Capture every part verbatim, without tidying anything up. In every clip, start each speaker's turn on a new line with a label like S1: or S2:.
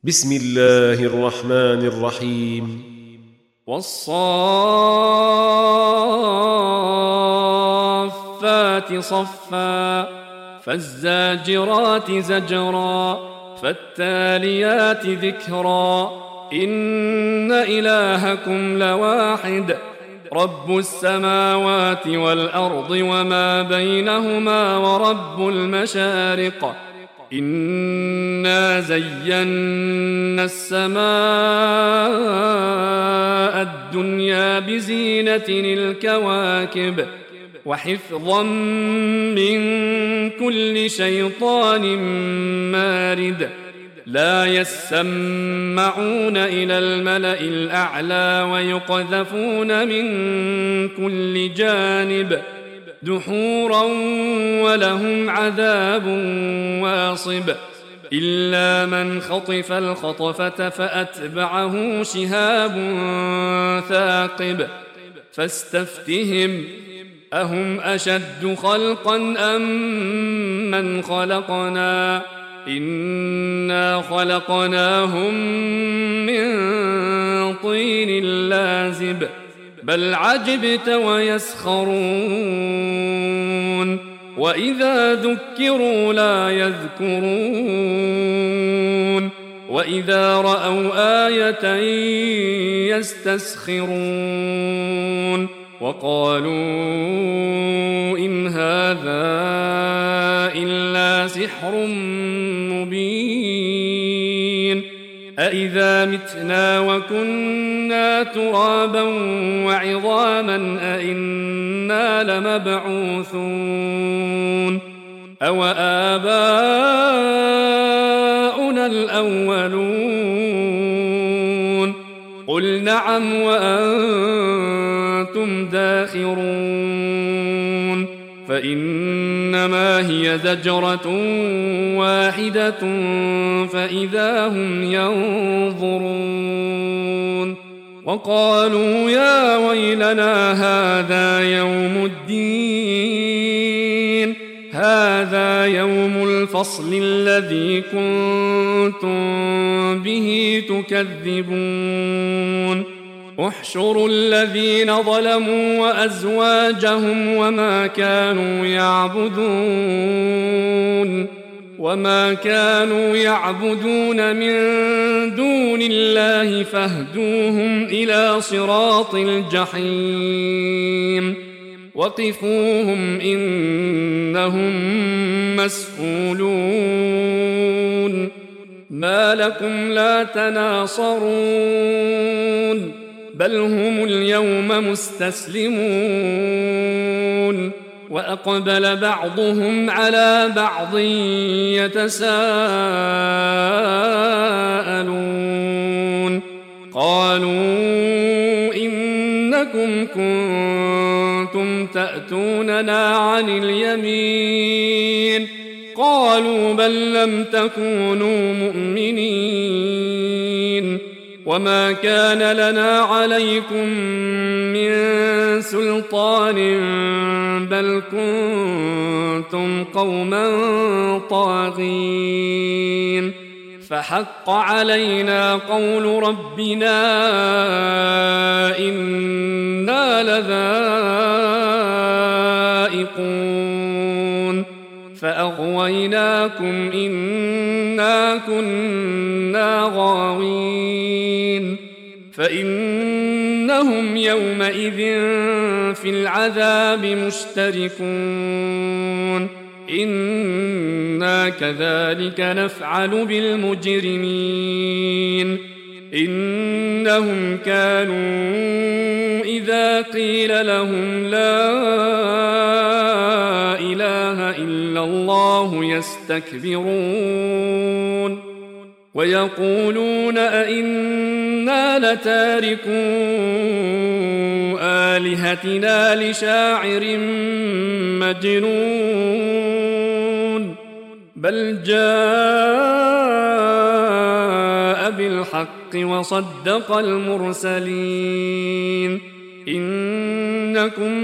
S1: بسم الله الرحمن الرحيم
S2: والصافات صفا فالزاجرات زجرا فالتاليات ذكرا إن إلهكم لواحد رب السماوات والأرض وما بينهما ورب المشارق إنا زينا السماء الدنيا بزينة الكواكب وحفظا من كل شيطان مارد لا يسمعون إلى الملأ الأعلى ويقذفون من كل جانب دحورا ولهم عذاب واصب إلا من خطف الخطفة فأتبعه شهاب ثاقب فاستفتهم أهم أشد خلقا أم من خلقنا إنا خلقناهم من طين لازب بل عجبت ويسخرون وإذا ذكروا لا يذكرون وإذا رأوا آية يستسخرون وقالوا إن هذا إلا سحر مبين أإذا متنا وكنا ترابا وعظاما أإنا لمبعوثون أو آباؤنا الأولون قل نعم وأنتم داخرون فإنما هي زجرة واحدة فإذا هم ينظرون وقالوا يا ويلنا هذا يوم الدين هذا يوم الفصل الذي كنتم به تكذبون احشروا الذين ظلموا وأزواجهم وما كانوا يعبدون وما كانوا يعبدون من دون الله فاهدوهم إلى صراط الجحيم وقفوهم إنهم مسؤولون ما لكم لا تناصرون بل هم اليوم مستسلمون وأقبل بعضهم على بعض يتساءلون قالوا إنكم كنتم تأتوننا عن اليمين قالوا بل لم تكونوا مؤمنين وما كان لنا عليكم من سلطان بل كنتم قوما طاغين فحق علينا قول ربنا إنا لذائقون فأغويناكم إنا كنا غاوين فإنهم يومئذ في العذاب مشتركون إنا كذلك نفعل بالمجرمين إنهم كانوا إذا قيل لهم لا إله إلا الله يستكبرون ويقولون أئنا لتاركو آلهتنا لشاعر مجنون بل جاء بالحق وصدق المرسلين إنكم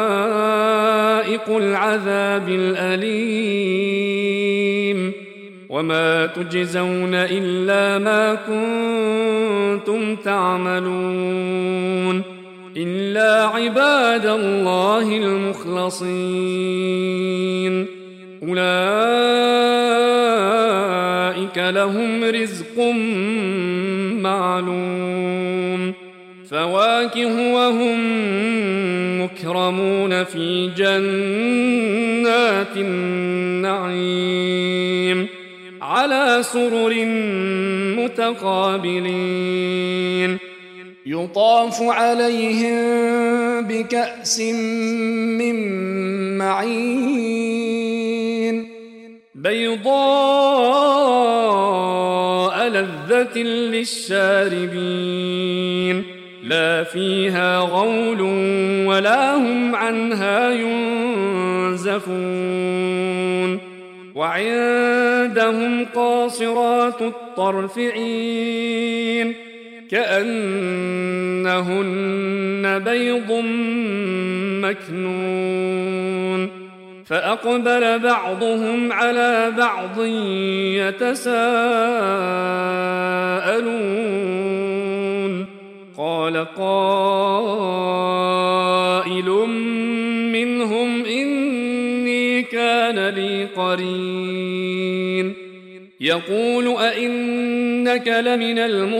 S2: لذائق العذاب الأليم وما تجزون إلا ما كنتم تعملون إلا عباد الله المخلصين أولئك لهم رزق معلوم فواكه وهم مكرمون في جنات النعيم على سرر متقابلين يطاف عليهم بكأس من معين بيضاء لذة للشاربين لا فيها غول ولا هم عنها ينزفون وعندهم قاصرات الطرف عين كأنهن بيض مكنون فأقبل بعضهم على بعض يتساءلون قال قائل منهم إني كان لي قرين يقول أئنك لمن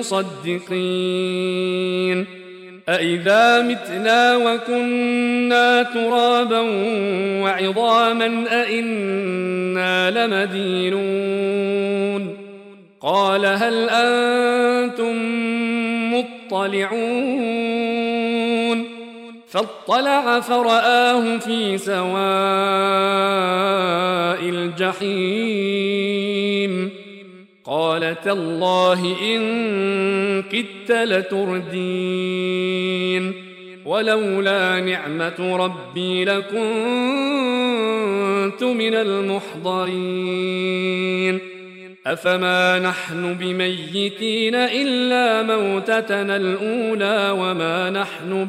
S2: المصدقين أئذا متنا وكنا ترابا وعظاما أئنا لمدينون قال هل أنتم مطلعون فاطلع فرآه في سواء الجحيم قال تالله إن كدت لتردين ولولا نعمة ربي لكنت من المحضرين أفما نحن بميتين إلا موتتنا الأولى وما نحن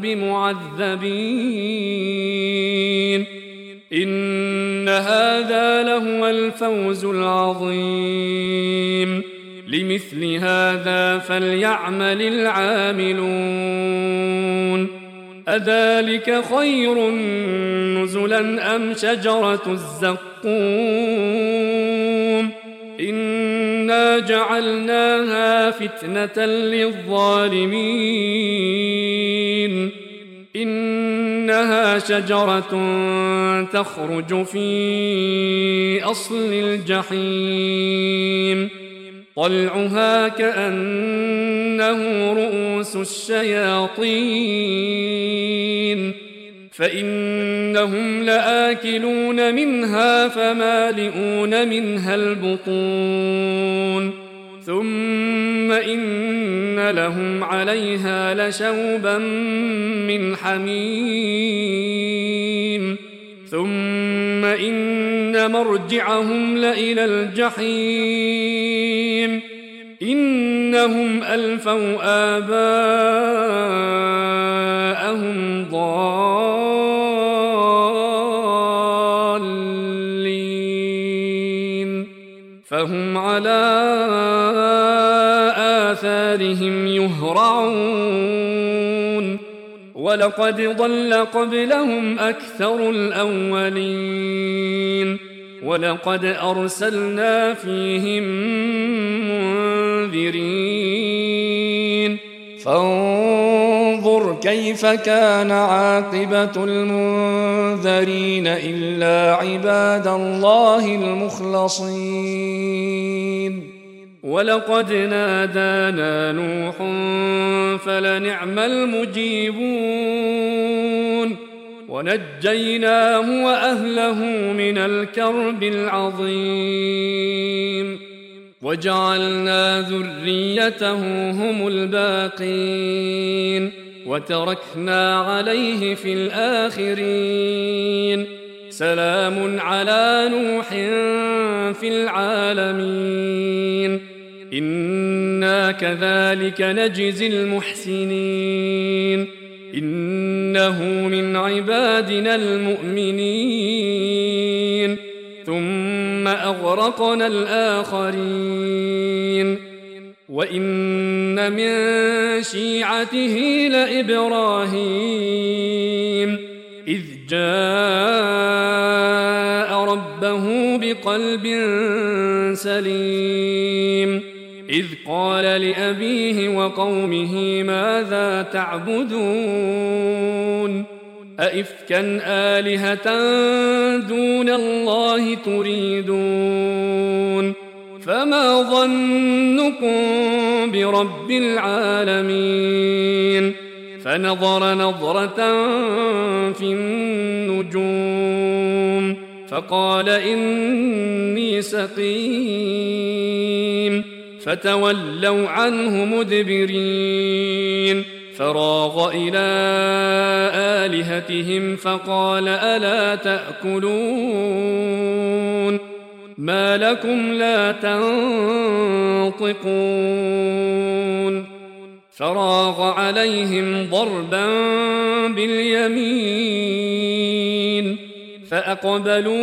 S2: بمعذبين إن هذا لهو الفوز العظيم لمثل هذا فليعمل العاملون أذلك خير نزلا أم شجرة الزقوم إنا جعلناها فتنة للظالمين إنها شجرة تخرج في أصل الجحيم طلعها كأنه رؤوس الشياطين فإنهم لآكلون منها فمالئون منها البطون ثم إن لهم عليها لشوبا من حميم ثم إن مرجعهم لإلى الجحيم إنهم ألفوا آباءهم ضالين فهم على آثارهم يهرعون ولقد ضل قبلهم أكثر الأولين ولقد أرسلنا فيهم منذرين فانظر كيف كان عاقبة المنذرين إلا عباد الله المخلصين ولقد نادانا نوح فلنعم المجيبون ونجيناه وأهله من الكرب العظيم وجعلنا ذريته هم الباقين وتركنا عليه في الآخرين سلام على نوح في العالمين إنا كذلك نجزي المحسنين إنه من عبادنا المؤمنين ثم أغرقنا الآخرين وإن من شيعته لإبراهيم إذ جاء ربه بقلب سليم إذ قال لأبيه وقومه ماذا تعبدون أئفكا آلهة دون الله تريدون فما ظنكم برب العالمين فنظر نظرة في النجوم فقال إني سقيم فتولوا عنه مدبرين فراغ إلى آلهتهم فقال ألا تأكلون ما لكم لا تنطقون فراغ عليهم ضربا باليمين فأقبلوا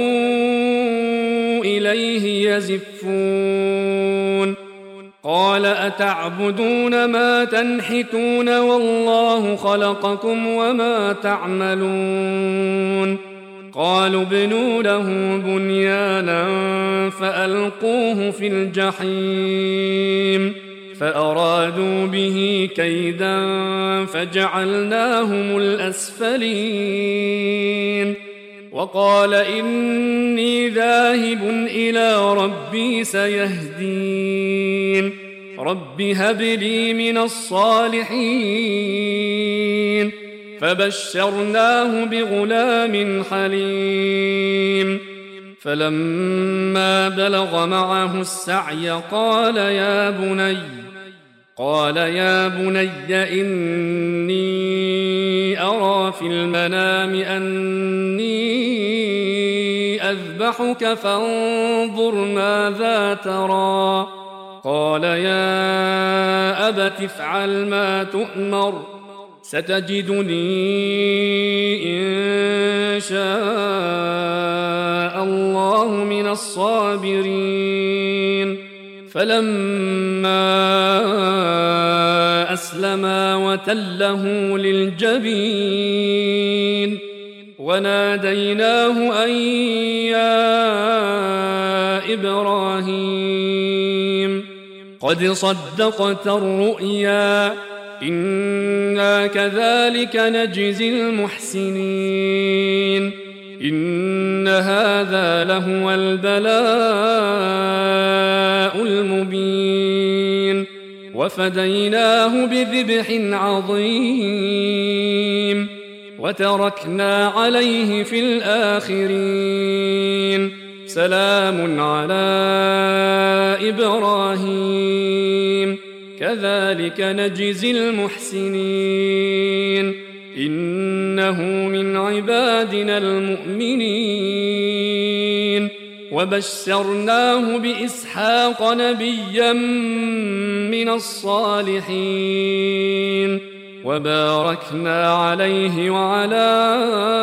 S2: إليه يزفون قال أتعبدون ما تنحتون والله خلقكم وما تعملون قالوا ابنوا له بنيانا فألقوه في الجحيم فأرادوا به كيدا فجعلناهم الأسفلين وقال إني ذاهب إلى ربي سيهدين رب هب لي من الصالحين فبشرناه بغلام حليم فلما بلغ معه السعي قال يا بني قال يا بني إني أرى في المنام أني أذبحك فانظر ماذا ترى قال يا أبت افعل ما تؤمر ستجدني إن شاء الله من الصابرين فلما أسلما وتله للجبين وناديناه أن يا إبراهيم قد صدقت الرؤيا إنا كذلك نجزي المحسنين إن هذا لهو البلاء المبين وفديناه بذبح عظيم وتركنا عليه في الآخرين سلام على إبراهيم كذلك نجزي المحسنين إنه من عبادنا المؤمنين وبشرناه بإسحاق نبيا من الصالحين وباركنا عليه وعلى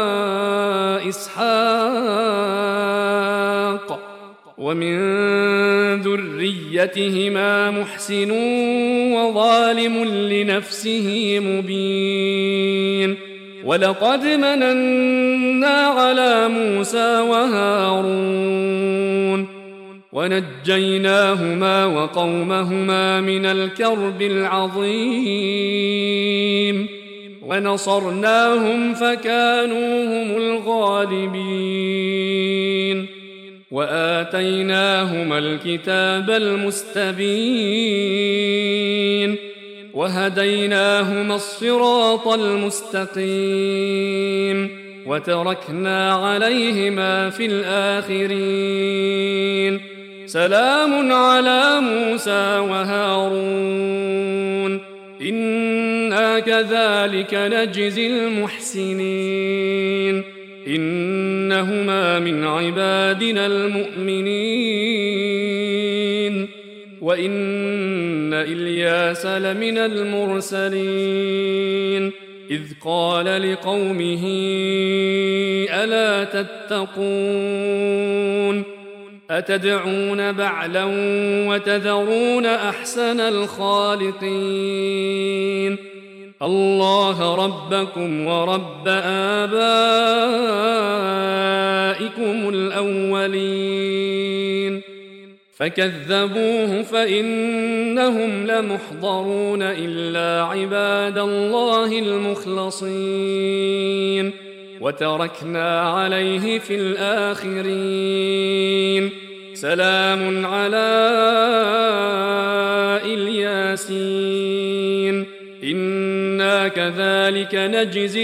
S2: إسحاق ومن ذريتهما محسن وظالم لنفسه مبين ولقد مننا على موسى وهارون ونجيناهما وقومهما من الكرب العظيم ونصرناهم فكانوا هم الغالبين وآتيناهما الكتاب المستبين وهديناهما الصراط المستقيم وتركنا عليهما في الآخرين سلام على موسى وهارون إنا كذلك نجزي المحسنين إنهما من عبادنا المؤمنين وإن إلياس لمن المرسلين إذ قال لقومه ألا تتقون أتدعون بعلا وتذرون أحسن الخالقين الله ربكم ورب آبائكم الأولين فكذبوه فإنهم لمحضرون إلا عباد الله المخلصين وتركنا عليه في الآخرين سلام على الياسين إنا كذلك نجزي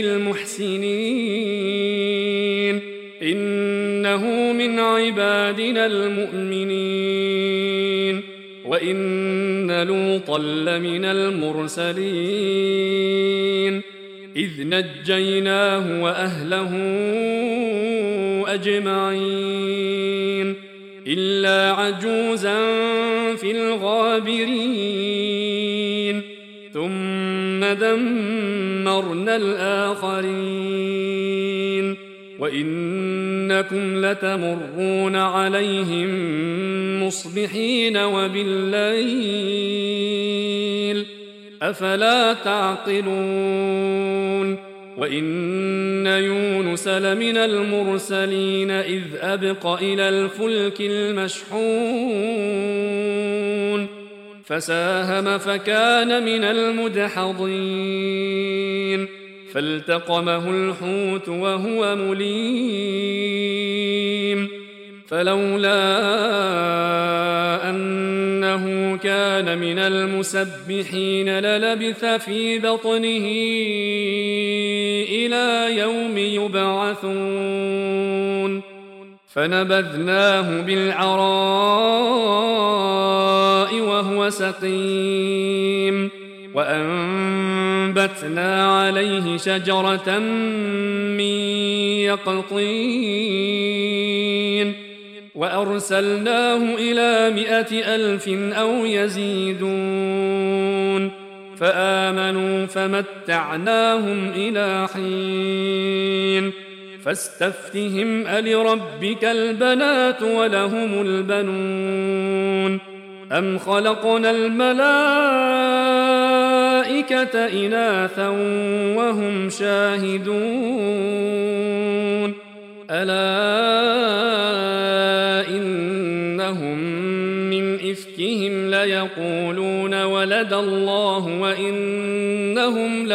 S2: المحسنين إنه من عبادنا المؤمنين وإن لوطا لمن المرسلين إذ نجيناه وأهله أجمعين إلا عجوزا في الغابرين ثم دمرنا الآخرين وإنكم لتمرون عليهم مصبحين وبالليل أفلا تعقلون وإن يونس لمن المرسلين إذ أبق إلى الفلك المشحون فساهم فكان من المدحضين فالتقمه الحوت وهو مليم فلولا أنه كان من المسبحين للبث في بطنه إلى يوم يبعثون فنبذناه بالعراء وهو سقيم وأنبتنا عليه شجرة من يقطين وأرسلناه إلى مائة ألف أو يزيدون فآمنوا فمتعناهم إلى حين فاستفتهم ألربك البنات ولهم البنون أم خلقنا الملائكة إناثا وهم شاهدون ألا إنهم من إفكهم ليقولون ولد الله وإنهم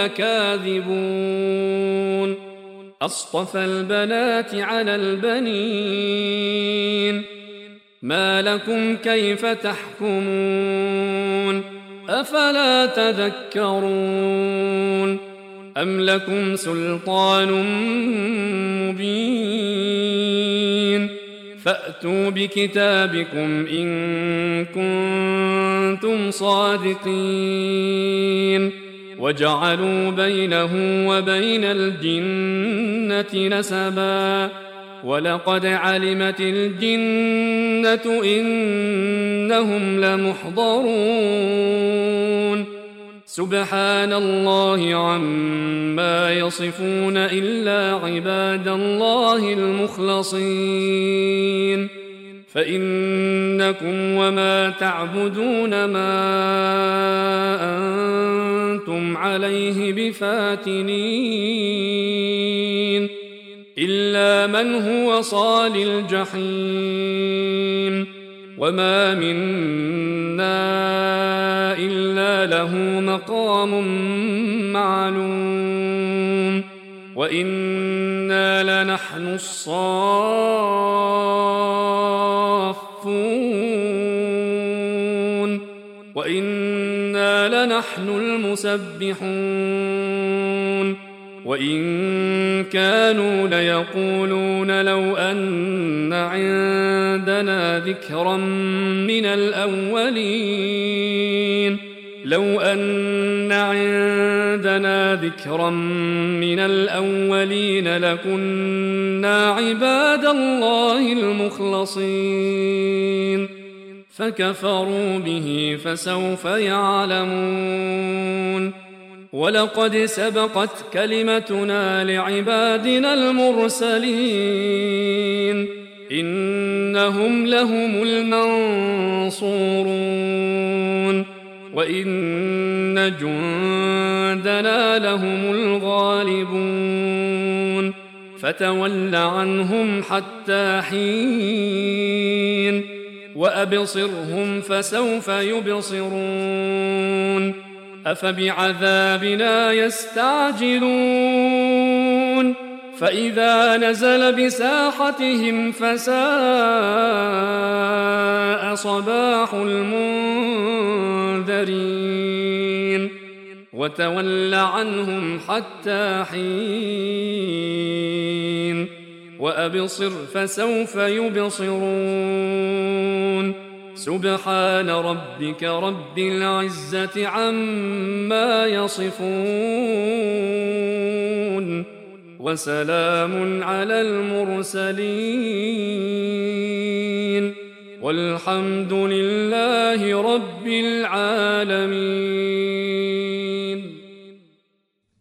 S2: لكاذبون أصطفى البنات على البنين ما لكم كيف تحكمون أفلا تذكرون أم لكم سلطان مبين فأتوا بكتابكم إن كنتم صادقين وجعلوا بينه وبين الجنة نسبا ولقد علمت الجنة إنهم لمحضرون سبحان الله عما يصفون إلا عباد الله المخلصين فإنكم وما تعبدون ما أنتم عليه بفاتنين إلا من هو صال الجحيم وما منا إلا له مقام معلوم وإنا لنحن الصافون وإنا لنحن المسبحون وإن كانوا ليقولون لو أن عندنا ذكرا من الأولين لو أن عندنا ذكرا من الأولين لكنا عباد الله المخلصين فكفروا به فسوف يعلمون ولقد سبقت كلمتنا لعبادنا المرسلين إنهم لهم المنصورون وإن جندنا لهم الغالبون فتول عنهم حتى حين وأبصرهم فسوف يبصرون أفبعذابنا يستعجلون فإذا نزل بساحتهم فساء صباح المنذرين وتول عنهم حتى حين وأبصر فسوف يبصرون سبحان ربك رب العزة عما يصفون وسلام على المرسلين والحمد لله رب العالمين.